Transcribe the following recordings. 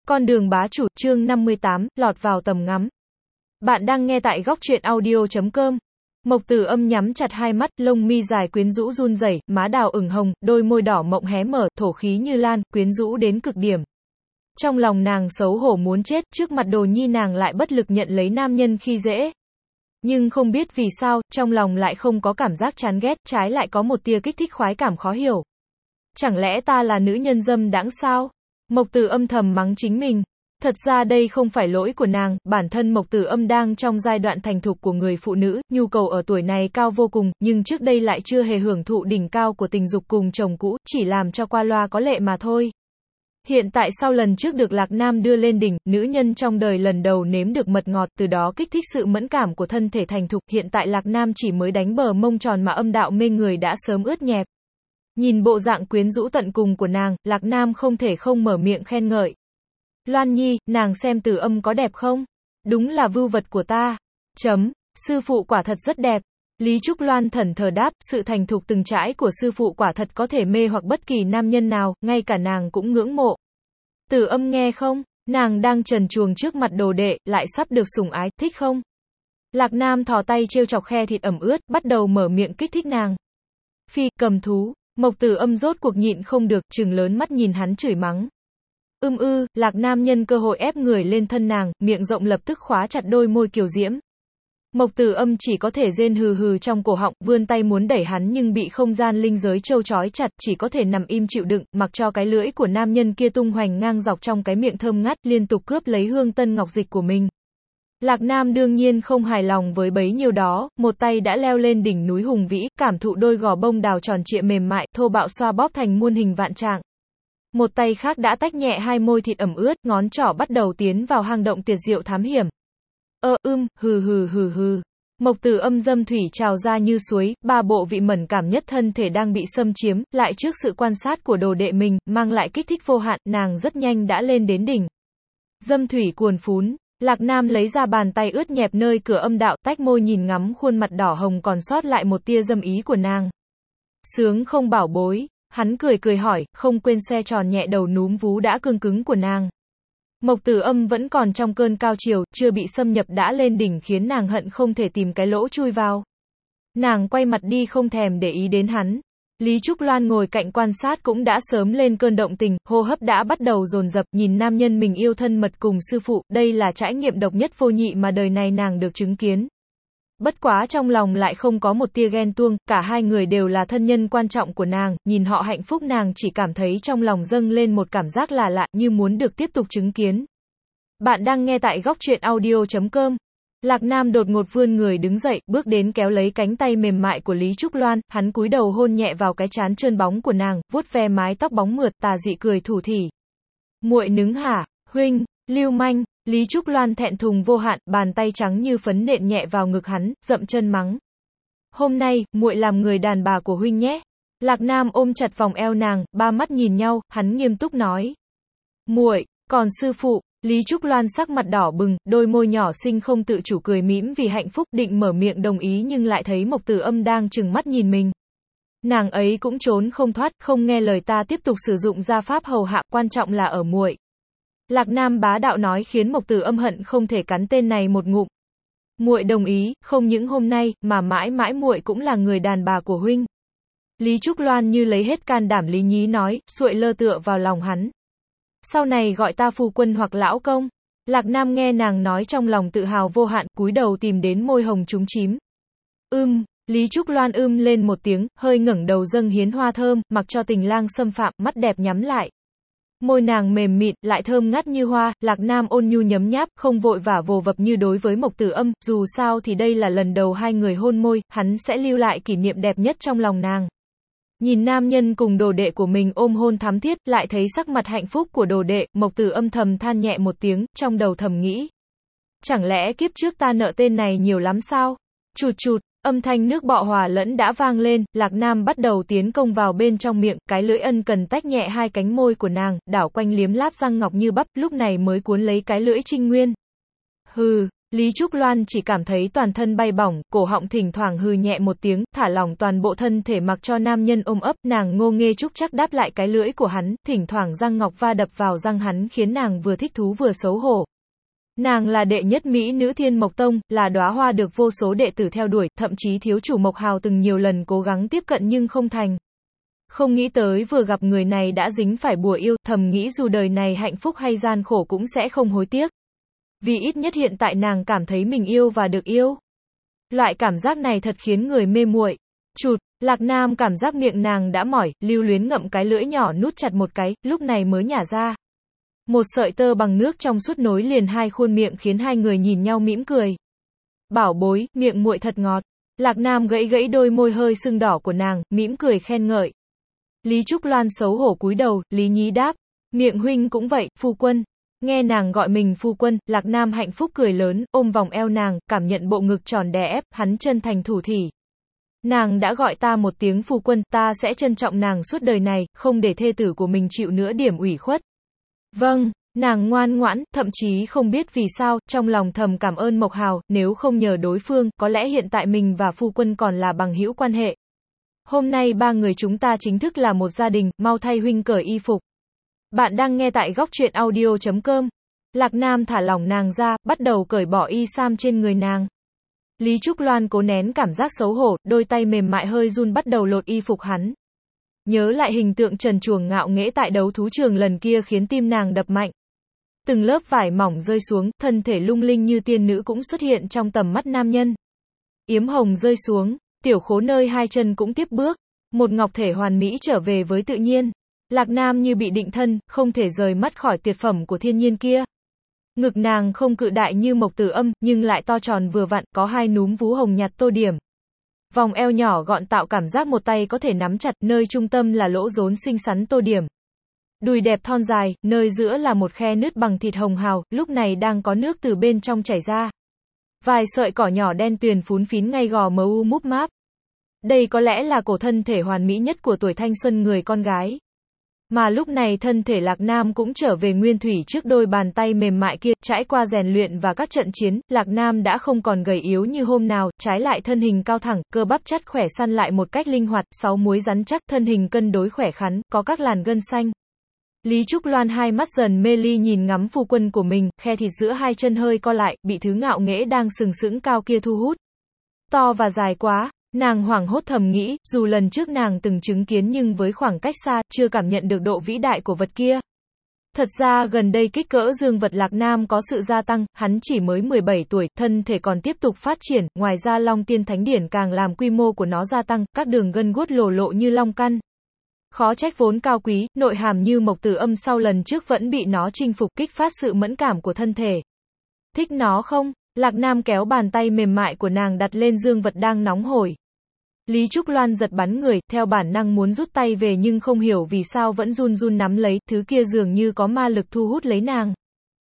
Con đường bá chủ, chương 58, lọt vào tầm ngắm. Bạn đang nghe tại góc truyện audio.com. Mộc Tử Âm nhắm chặt hai mắt, lông mi dài quyến rũ run rẩy, má đào ửng hồng, đôi môi đỏ mọng hé mở, thổ khí như lan, quyến rũ đến cực điểm. Trong lòng nàng xấu hổ muốn chết, trước mặt Đồ Nhi nàng lại bất lực nhận lấy nam nhân khi dễ. Nhưng không biết vì sao, trong lòng lại không có cảm giác chán ghét, trái lại có một tia kích thích khoái cảm khó hiểu. Chẳng lẽ ta là nữ nhân dâm đãng sao? Mộc Tử Âm thầm mắng chính mình. Thật ra đây không phải lỗi của nàng, bản thân Mộc Tử Âm đang trong giai đoạn thành thục của người phụ nữ, nhu cầu ở tuổi này cao vô cùng, nhưng trước đây lại chưa hề hưởng thụ đỉnh cao của tình dục cùng chồng cũ, chỉ làm cho qua loa có lệ mà thôi. Hiện tại sau lần trước được Lạc Nam đưa lên đỉnh, nữ nhân trong đời lần đầu nếm được mật ngọt, từ đó kích thích sự mẫn cảm của thân thể thành thục, hiện tại Lạc Nam chỉ mới đánh bờ mông tròn mà âm đạo mê người đã sớm ướt nhẹp. Nhìn bộ dạng quyến rũ tận cùng của nàng, Lạc Nam không thể không mở miệng khen ngợi. Loan Nhi, nàng xem Tử Âm có đẹp không? Đúng là vưu vật của ta. Sư phụ quả thật rất đẹp. Lý Trúc Loan thẫn thờ đáp, sự thành thục từng trải của sư phụ quả thật có thể mê hoặc bất kỳ nam nhân nào, ngay cả nàng cũng ngưỡng mộ. Tử Âm nghe không? Nàng đang trần truồng trước mặt đồ đệ, lại sắp được sủng ái, thích không? Lạc Nam thò tay trêu chọc khe thịt ẩm ướt, bắt đầu mở miệng kích thích nàng. Phi, cầm thú. Mộc Tử Âm rốt cuộc nhịn không được, trừng lớn mắt nhìn hắn chửi mắng. Lạc Nam nhân cơ hội ép người lên thân nàng, miệng rộng lập tức khóa chặt đôi môi kiều diễm. Mộc Tử Âm chỉ có thể rên hừ hừ trong cổ họng, vươn tay muốn đẩy hắn nhưng bị không gian linh giới trâu trói chặt, chỉ có thể nằm im chịu đựng, mặc cho cái lưỡi của nam nhân kia tung hoành ngang dọc trong cái miệng thơm ngát, liên tục cướp lấy hương tân ngọc dịch của mình. Lạc Nam đương nhiên không hài lòng với bấy nhiêu đó, một tay đã leo lên đỉnh núi hùng vĩ, cảm thụ đôi gò bông đào tròn trịa mềm mại, thô bạo xoa bóp thành muôn hình vạn trạng. Một tay khác đã tách nhẹ hai môi thịt ẩm ướt, ngón trỏ bắt đầu tiến vào hang động tuyệt diệu thám hiểm. Hừ. Mộc Tử Âm dâm thủy trào ra như suối, ba bộ vị mẫn cảm nhất thân thể đang bị xâm chiếm, lại trước sự quan sát của đồ đệ mình, mang lại kích thích vô hạn, nàng rất nhanh đã lên đến đỉnh. Dâm thủy cuồn phún. Lạc Nam lấy ra bàn tay ướt nhẹp nơi cửa âm đạo, tách môi nhìn ngắm khuôn mặt đỏ hồng còn sót lại một tia dâm ý của nàng. Sướng không bảo bối? Hắn cười hỏi, không quên xoe tròn nhẹ đầu núm vú đã cương cứng của nàng. Mộc Tử Âm vẫn còn trong cơn cao triều, chưa bị xâm nhập đã lên đỉnh khiến nàng hận không thể tìm cái lỗ chui vào. Nàng quay mặt đi không thèm để ý đến hắn. Lý Trúc Loan ngồi cạnh quan sát cũng đã sớm lên cơn động tình, hô hấp đã bắt đầu dồn dập, nhìn nam nhân mình yêu thân mật cùng sư phụ, đây là trải nghiệm độc nhất vô nhị mà đời này nàng được chứng kiến. Bất quá trong lòng lại không có một tia ghen tuông, cả hai người đều là thân nhân quan trọng của nàng, nhìn họ hạnh phúc nàng chỉ cảm thấy trong lòng dâng lên một cảm giác là lạ, như muốn được tiếp tục chứng kiến. Bạn đang nghe tại góc truyện audio.com. Lạc Nam đột ngột vươn người đứng dậy, bước đến kéo lấy cánh tay mềm mại của Lý Trúc Loan, hắn cúi đầu hôn nhẹ vào cái trán trơn bóng của nàng, vuốt ve mái tóc bóng mượt, tà dị cười thủ thỉ. Muội nứng hả? Huynh, lưu manh. Lý Trúc Loan thẹn thùng vô hạn, bàn tay trắng như phấn nện nhẹ vào ngực hắn, dậm chân mắng. Hôm nay, muội làm người đàn bà của huynh nhé. Lạc Nam ôm chặt vòng eo nàng, ba mắt nhìn nhau, hắn nghiêm túc nói. Muội, còn sư phụ. Lý Trúc Loan sắc mặt đỏ bừng, đôi môi nhỏ xinh không tự chủ cười mỉm vì hạnh phúc, định mở miệng đồng ý nhưng lại thấy Mộc Tử Âm đang trừng mắt nhìn mình. Nàng ấy cũng trốn không thoát, không nghe lời ta tiếp tục sử dụng gia pháp hầu hạ, quan trọng là ở muội. Lạc Nam bá đạo nói khiến Mộc Tử Âm hận không thể cắn tên này một ngụm. Muội đồng ý, không những hôm nay, mà mãi mãi muội cũng là người đàn bà của huynh. Lý Trúc Loan như lấy hết can đảm lý nhí nói, xuội lơ tựa vào lòng hắn. Sau này gọi ta phu quân hoặc lão công. Lạc Nam nghe nàng nói trong lòng tự hào vô hạn, cúi đầu tìm đến môi hồng trúng chím. Lý Trúc Loan lên một tiếng, hơi ngẩng đầu dâng hiến hoa thơm, mặc cho tình lang xâm phạm, mắt đẹp nhắm lại. Môi nàng mềm mịn, lại thơm ngát như hoa, Lạc Nam ôn nhu nhấm nháp, không vội vã vồ vập như đối với Mộc Tử Âm, dù sao thì đây là lần đầu hai người hôn môi, hắn sẽ lưu lại kỷ niệm đẹp nhất trong lòng nàng. Nhìn nam nhân cùng đồ đệ của mình ôm hôn thắm thiết, lại thấy sắc mặt hạnh phúc của đồ đệ, Mộc Tử Âm thầm than nhẹ một tiếng, trong đầu thầm nghĩ. Chẳng lẽ kiếp trước ta nợ tên này nhiều lắm sao? Chụt, âm thanh nước bọ hòa lẫn đã vang lên, Lạc Nam bắt đầu tiến công vào bên trong miệng, cái lưỡi ân cần tách nhẹ hai cánh môi của nàng, đảo quanh liếm láp răng ngọc như bắp, lúc này mới cuốn lấy cái lưỡi trinh nguyên. Lý Trúc Loan chỉ cảm thấy toàn thân bay bổng, cổ họng thỉnh thoảng hừ nhẹ một tiếng, thả lỏng toàn bộ thân thể mặc cho nam nhân ôm ấp, nàng ngô nghê trúc chắc đáp lại cái lưỡi của hắn, thỉnh thoảng răng ngọc va đập vào răng hắn khiến nàng vừa thích thú vừa xấu hổ. Nàng là đệ nhất mỹ nữ Thiên Mộc Tông, là đóa hoa được vô số đệ tử theo đuổi, thậm chí thiếu chủ Mộc Hào từng nhiều lần cố gắng tiếp cận nhưng không thành. Không nghĩ tới vừa gặp người này đã dính phải bùa yêu, thầm nghĩ dù đời này hạnh phúc hay gian khổ cũng sẽ không hối tiếc. Vì ít nhất hiện tại nàng cảm thấy mình yêu và được yêu. Loại cảm giác này thật khiến người mê muội. Chụt, Lạc Nam cảm giác miệng nàng đã mỏi, lưu luyến ngậm cái lưỡi nhỏ nút chặt một cái, lúc này mới nhả ra. Một sợi tơ bằng nước trong suốt nối liền hai khuôn miệng khiến hai người nhìn nhau mỉm cười. Bảo bối, miệng muội thật ngọt. Lạc Nam gãy gãy đôi môi hơi sưng đỏ của nàng, mỉm cười khen ngợi. Lý Trúc Loan xấu hổ cúi đầu, Lý Nhí đáp. Miệng huynh cũng vậy, phu quân. Nghe nàng gọi mình phu quân, Lạc Nam hạnh phúc cười lớn, ôm vòng eo nàng, cảm nhận bộ ngực tròn đè ép, hắn chân thành thủ thỉ. Nàng đã gọi ta một tiếng phu quân, ta sẽ trân trọng nàng suốt đời này, không để thê tử của mình chịu nữa điểm ủy khuất. Vâng, nàng ngoan ngoãn, thậm chí không biết vì sao, trong lòng thầm cảm ơn Mộc Hào, nếu không nhờ đối phương, có lẽ hiện tại mình và phu quân còn là bằng hữu quan hệ. Hôm nay ba người chúng ta chính thức là một gia đình, mau thay huynh cởi y phục. Bạn đang nghe tại góc truyện audio.com. Lạc Nam thả lỏng nàng ra, bắt đầu cởi bỏ y sam trên người nàng. Lý Trúc Loan cố nén cảm giác xấu hổ, đôi tay mềm mại hơi run bắt đầu lột y phục hắn. Nhớ lại hình tượng trần truồng ngạo nghễ tại đấu thú trường lần kia khiến tim nàng đập mạnh. Từng lớp vải mỏng rơi xuống, thân thể lung linh như tiên nữ cũng xuất hiện trong tầm mắt nam nhân. Yếm hồng rơi xuống, tiểu khố nơi hai chân cũng tiếp bước. Một ngọc thể hoàn mỹ trở về với tự nhiên. Lạc Nam như bị định thân, không thể rời mắt khỏi tuyệt phẩm của thiên nhiên kia. Ngực nàng không cự đại như Mộc Tử Âm, nhưng lại to tròn vừa vặn, có hai núm vú hồng nhạt tô điểm. Vòng eo nhỏ gọn tạo cảm giác một tay có thể nắm chặt, nơi trung tâm là lỗ rốn xinh xắn tô điểm. Đùi đẹp thon dài, nơi giữa là một khe nứt bằng thịt hồng hào, lúc này đang có nước từ bên trong chảy ra. Vài sợi cỏ nhỏ đen tuyền phún phín ngay gò mờ u múp máp. Đây có lẽ là cổ thân thể hoàn mỹ nhất của tuổi thanh xuân người con gái. Mà lúc này thân thể Lạc Nam cũng trở về nguyên thủy trước đôi bàn tay mềm mại kia, trải qua rèn luyện và các trận chiến, Lạc Nam đã không còn gầy yếu như hôm nào, trái lại thân hình cao thẳng, cơ bắp chắt khỏe săn lại một cách linh hoạt, sáu múi rắn chắc, thân hình cân đối khỏe khoắn, có các làn gân xanh. Lý Trúc Loan hai mắt dần mê ly nhìn ngắm phu quân của mình, khe thịt giữa hai chân hơi co lại, bị thứ ngạo nghễ đang sừng sững cao kia thu hút. To và dài quá. Nàng hoảng hốt thầm nghĩ, dù lần trước nàng từng chứng kiến nhưng với khoảng cách xa, chưa cảm nhận được độ vĩ đại của vật kia. Thật ra gần đây kích cỡ dương vật Lạc Nam có sự gia tăng, hắn chỉ mới 17 tuổi, thân thể còn tiếp tục phát triển, ngoài ra Long Tiên Thánh Điển càng làm quy mô của nó gia tăng, các đường gân guốt lồ lộ như long căn. Khó trách vốn cao quý, nội hàm như Mộc Tử Âm sau lần trước vẫn bị nó chinh phục, kích phát sự mẫn cảm của thân thể. Thích nó không? Lạc Nam kéo bàn tay mềm mại của nàng đặt lên dương vật đang nóng hổi. Lý Trúc Loan giật bắn người, theo bản năng muốn rút tay về nhưng không hiểu vì sao vẫn run run nắm lấy, thứ kia dường như có ma lực thu hút lấy nàng.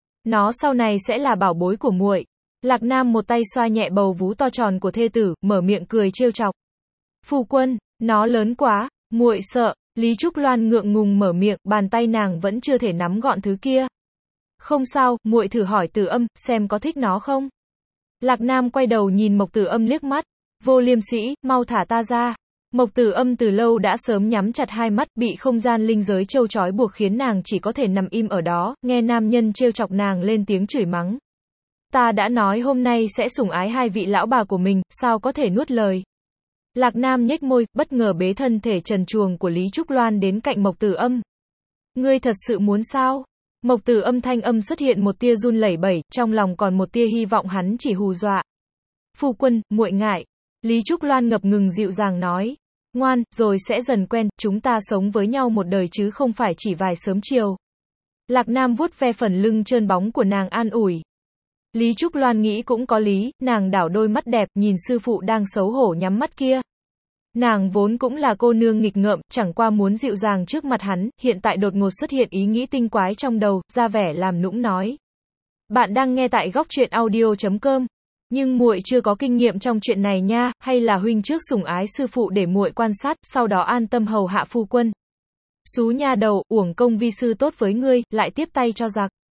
Nó sau này sẽ là bảo bối của muội. Lạc Nam một tay xoa nhẹ bầu vú to tròn của thê tử, mở miệng cười trêu chọc. Phu quân, nó lớn quá, muội sợ. Lý Trúc Loan ngượng ngùng mở miệng, bàn tay nàng vẫn chưa thể nắm gọn thứ kia. Không sao, muội thử hỏi Tử Âm, xem có thích nó không? Lạc Nam quay đầu nhìn Mộc Tử Âm liếc mắt. Vô liêm sĩ, mau thả ta ra. Mộc Tử Âm từ lâu đã sớm nhắm chặt hai mắt, bị không gian linh giới châu trói buộc khiến nàng chỉ có thể nằm im ở đó, nghe nam nhân trêu chọc nàng lên tiếng chửi mắng. Ta đã nói hôm nay sẽ sủng ái hai vị lão bà của mình, sao có thể nuốt lời. Lạc Nam nhếch môi, bất ngờ bế thân thể trần truồng của Lý Trúc Loan đến cạnh Mộc Tử Âm. Ngươi thật sự muốn sao? Mộc Tử Âm thanh âm xuất hiện một tia run lẩy bẩy, trong lòng còn một tia hy vọng hắn chỉ hù dọa. Phu quân, muội ngại. Lý Trúc Loan ngập ngừng dịu dàng nói. Ngoan, rồi sẽ dần quen, chúng ta sống với nhau một đời chứ không phải chỉ vài sớm chiều. Lạc Nam vuốt ve phần lưng trơn bóng của nàng an ủi. Lý Trúc Loan nghĩ cũng có lý, nàng đảo đôi mắt đẹp, nhìn sư phụ đang xấu hổ nhắm mắt kia. Nàng vốn cũng là cô nương nghịch ngợm, chẳng qua muốn dịu dàng trước mặt hắn, hiện tại đột ngột xuất hiện ý nghĩ tinh quái trong đầu, ra vẻ làm nũng nói. Bạn đang nghe tại góc truyện audio.com. Nhưng muội chưa có kinh nghiệm trong chuyện này nha, hay là huynh trước sủng ái sư phụ để muội quan sát, sau đó an tâm hầu hạ phu quân. Xú nha đầu, uổng công vi sư tốt với ngươi, lại tiếp tay cho giặc.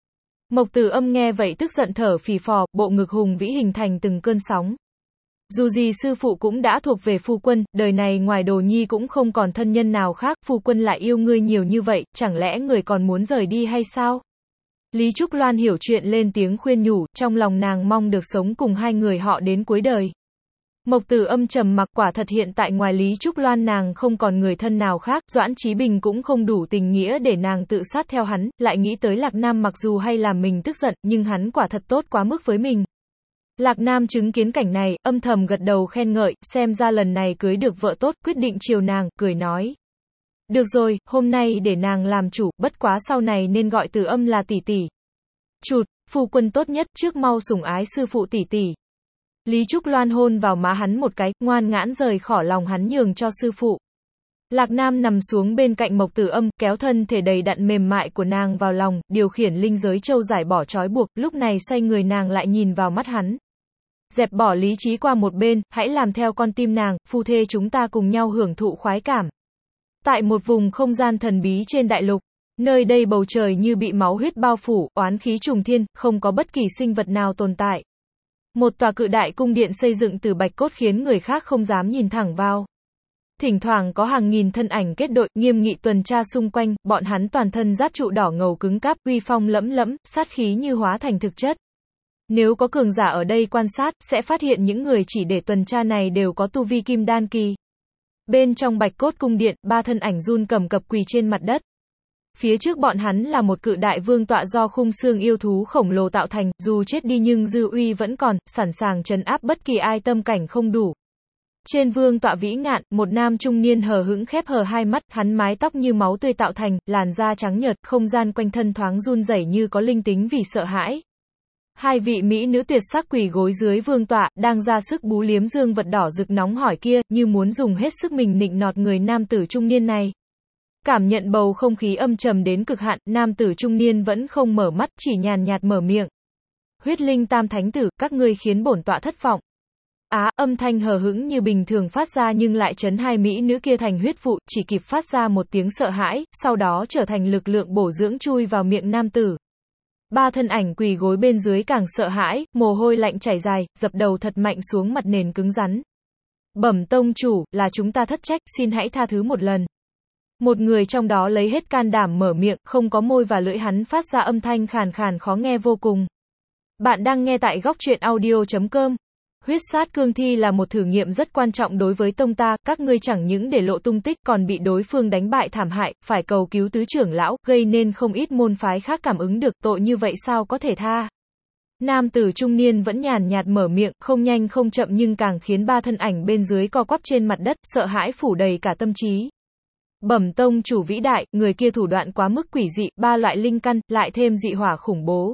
Mộc Tử Âm nghe vậy tức giận thở phì phò, bộ ngực hùng vĩ hình thành từng cơn sóng. Dù gì sư phụ cũng đã thuộc về phu quân, đời này ngoài Đồ Nhi cũng không còn thân nhân nào khác, phu quân lại yêu ngươi nhiều như vậy, chẳng lẽ người còn muốn rời đi hay sao? Lý Trúc Loan hiểu chuyện lên tiếng khuyên nhủ, trong lòng nàng mong được sống cùng hai người họ đến cuối đời. Mộc Tử Âm trầm mặc, quả thật hiện tại ngoài Lý Trúc Loan nàng không còn người thân nào khác, Doãn Chí Bình cũng không đủ tình nghĩa để nàng tự sát theo hắn, lại nghĩ tới Lạc Nam mặc dù hay làm mình tức giận, nhưng hắn quả thật tốt quá mức với mình. Lạc Nam chứng kiến cảnh này, âm thầm gật đầu khen ngợi, xem ra lần này cưới được vợ tốt, quyết định chiều nàng, cười nói. Được rồi, hôm nay để nàng làm chủ, bất quá sau này nên gọi Tử Âm là tỷ tỷ. Chụt, phu quân tốt nhất, trước mau sủng ái sư phụ tỷ tỷ. Lý Trúc Loan hôn vào má hắn một cái, ngoan ngãn rời khỏi lòng hắn nhường cho sư phụ. Lạc Nam nằm xuống bên cạnh Mộc Tử Âm, kéo thân thể đầy đặn mềm mại của nàng vào lòng, điều khiển linh giới châu giải bỏ trói buộc, lúc này xoay người nàng lại nhìn vào mắt hắn. Dẹp bỏ lý trí qua một bên, hãy làm theo con tim nàng, phu thê chúng ta cùng nhau hưởng thụ khoái cảm. Tại một vùng không gian thần bí trên đại lục, nơi đây bầu trời như bị máu huyết bao phủ, oán khí trùng thiên, không có bất kỳ sinh vật nào tồn tại. Một tòa cự đại cung điện xây dựng từ bạch cốt khiến người khác không dám nhìn thẳng vào. Thỉnh thoảng có hàng nghìn thân ảnh kết đội, nghiêm nghị tuần tra xung quanh, bọn hắn toàn thân giáp trụ đỏ ngầu cứng cáp, uy phong lẫm lẫm, sát khí như hóa thành thực chất. Nếu có cường giả ở đây quan sát, sẽ phát hiện những người chỉ để tuần tra này đều có tu vi kim đan kỳ. Bên trong bạch cốt cung điện, ba thân ảnh run cầm cập quỳ trên mặt đất. Phía trước bọn hắn là một cự đại vương tọa do khung xương yêu thú khổng lồ tạo thành, dù chết đi nhưng dư uy vẫn còn, sẵn sàng trấn áp bất kỳ ai tâm cảnh không đủ. Trên vương tọa vĩ ngạn, một nam trung niên hờ hững khép hờ hai mắt, hắn mái tóc như máu tươi tạo thành, làn da trắng nhợt, không gian quanh thân thoáng run rẩy như có linh tính vì sợ hãi. Hai vị mỹ nữ tuyệt sắc quỳ gối dưới vương tọa, đang ra sức bú liếm dương vật đỏ rực nóng hổi kia, như muốn dùng hết sức mình nịnh nọt người nam tử trung niên này. Cảm nhận bầu không khí âm trầm đến cực hạn, nam tử trung niên vẫn không mở mắt, chỉ nhàn nhạt mở miệng. Huyết linh tam thánh tử, các ngươi khiến bổn tọa thất vọng. Âm thanh hờ hững như bình thường phát ra nhưng lại chấn hai mỹ nữ kia thành huyết vụ, chỉ kịp phát ra một tiếng sợ hãi, sau đó trở thành lực lượng bổ dưỡng chui vào miệng nam tử. Ba thân ảnh quỳ gối bên dưới càng sợ hãi, mồ hôi lạnh chảy dài, dập đầu thật mạnh xuống mặt nền cứng rắn. Bẩm tông chủ, là chúng ta thất trách, xin hãy tha thứ một lần. Một người trong đó lấy hết can đảm mở miệng, không có môi và lưỡi hắn phát ra âm thanh khàn khàn khó nghe vô cùng. Bạn đang nghe tại góc truyện audio.com. Huyết sát cương thi là một thử nghiệm rất quan trọng đối với tông ta, các ngươi chẳng những để lộ tung tích còn bị đối phương đánh bại thảm hại, phải cầu cứu tứ trưởng lão, gây nên không ít môn phái khác cảm ứng được, tội như vậy sao có thể tha. Nam tử trung niên vẫn nhàn nhạt mở miệng, không nhanh không chậm nhưng càng khiến ba thân ảnh bên dưới co quắp trên mặt đất, sợ hãi phủ đầy cả tâm trí. Bẩm tông chủ vĩ đại, người kia thủ đoạn quá mức quỷ dị, ba loại linh căn, lại thêm dị hỏa khủng bố.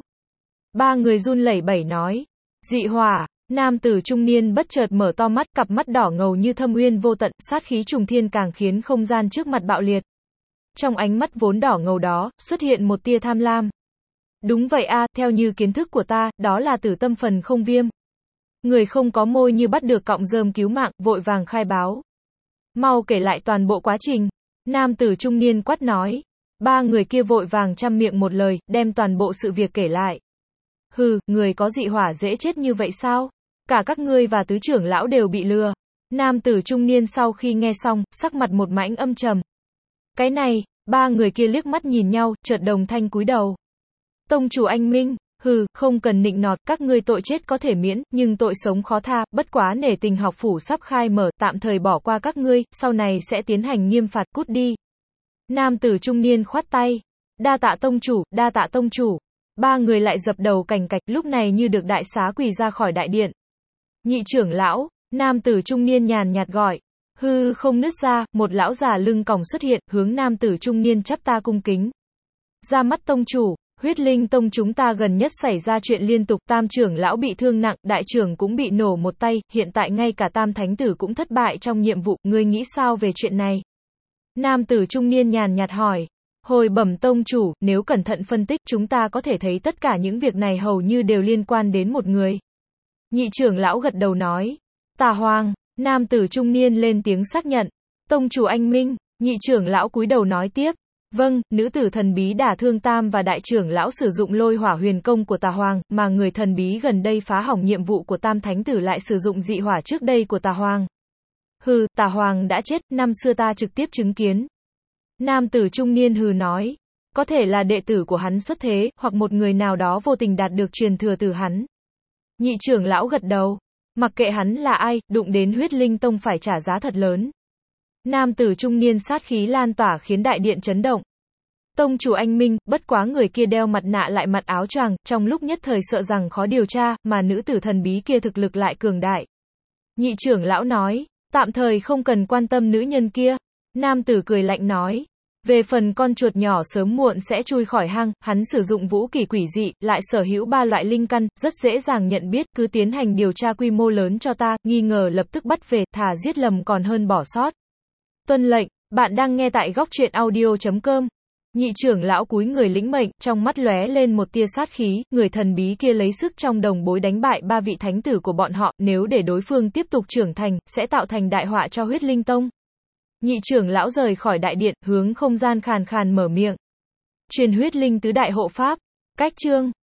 Ba người run lẩy bẩy nói. Dị hỏa. Nam tử trung niên bất chợt mở to mắt, cặp mắt đỏ ngầu như thâm uyên vô tận, sát khí trùng thiên càng khiến không gian trước mặt bạo liệt. Trong ánh mắt vốn đỏ ngầu đó, xuất hiện một tia tham lam. Đúng vậy theo như kiến thức của ta, đó là tử tâm phần không viêm. Người không có môi như bắt được cọng rơm cứu mạng, vội vàng khai báo. Mau kể lại toàn bộ quá trình. Nam tử trung niên quát nói. Ba người kia vội vàng chăm miệng một lời, đem toàn bộ sự việc kể lại. Hừ, người có dị hỏa dễ chết như vậy sao? Cả các ngươi và tứ trưởng lão đều bị lừa. Nam tử trung niên sau khi nghe xong, sắc mặt một mảnh âm trầm. Cái này, ba người kia liếc mắt nhìn nhau, chợt đồng thanh cúi đầu. Tông chủ anh minh, hừ, không cần nịnh nọt, các ngươi tội chết có thể miễn, nhưng tội sống khó tha, bất quá nể tình học phủ sắp khai mở, tạm thời bỏ qua các ngươi, sau này sẽ tiến hành nghiêm phạt, cút đi. Nam tử trung niên khoát tay. Đa tạ tông chủ, đa tạ tông chủ. Ba người lại dập đầu cành cạch, lúc này như được đại xá quỳ ra khỏi đại điện. Nhị trưởng lão, nam tử trung niên nhàn nhạt gọi. Hư không nứt ra, một lão già lưng còng xuất hiện, hướng nam tử trung niên chắp ta cung kính. Ra mắt tông chủ, huyết linh tông chúng ta gần nhất xảy ra chuyện liên tục, tam trưởng lão bị thương nặng, đại trưởng cũng bị nổ một tay, hiện tại ngay cả tam thánh tử cũng thất bại trong nhiệm vụ, ngươi nghĩ sao về chuyện này? Nam tử trung niên nhàn nhạt hỏi. Hồi bẩm tông chủ, nếu cẩn thận phân tích chúng ta có thể thấy tất cả những việc này hầu như đều liên quan đến một người. Nhị trưởng lão gật đầu nói. Tà Hoàng, nam tử trung niên lên tiếng xác nhận. Tông chủ anh minh, nhị trưởng lão cúi đầu nói tiếp. Vâng, nữ tử thần bí đả thương Tam và đại trưởng lão sử dụng lôi hỏa huyền công của Tà Hoàng, mà người thần bí gần đây phá hỏng nhiệm vụ của Tam thánh tử lại sử dụng dị hỏa trước đây của Tà Hoàng. Hừ, Tà Hoàng đã chết, năm xưa ta trực tiếp chứng kiến. Nam tử trung niên hừ nói. Có thể là đệ tử của hắn xuất thế, hoặc một người nào đó vô tình đạt được truyền thừa từ hắn. Nhị trưởng lão gật đầu. Mặc kệ hắn là ai, đụng đến huyết linh tông phải trả giá thật lớn. Nam tử trung niên sát khí lan tỏa khiến đại điện chấn động. Tông chủ anh minh, bất quá người kia đeo mặt nạ lại mặc áo choàng, trong lúc nhất thời sợ rằng khó điều tra, mà nữ tử thần bí kia thực lực lại cường đại. Nhị trưởng lão nói, tạm thời không cần quan tâm nữ nhân kia. Nam tử cười lạnh nói, về phần con chuột nhỏ sớm muộn sẽ chui khỏi hang, hắn sử dụng vũ kỹ quỷ dị, lại sở hữu 3 loại linh căn, rất dễ dàng nhận biết, cứ tiến hành điều tra quy mô lớn cho ta, nghi ngờ lập tức bắt về, thà giết lầm còn hơn bỏ sót. Tuân lệnh, bạn đang nghe tại góc truyện audio.com. Nhị trưởng lão cúi người lĩnh mệnh, trong mắt lóe lên một tia sát khí, người thần bí kia lấy sức trong đồng bối đánh bại 3 vị thánh tử của bọn họ, nếu để đối phương tiếp tục trưởng thành, sẽ tạo thành đại họa cho huyết linh tông. Nhị trưởng lão rời khỏi đại điện, hướng không gian khàn khàn mở miệng. Truyền huyết linh tứ đại hộ pháp. Cách chương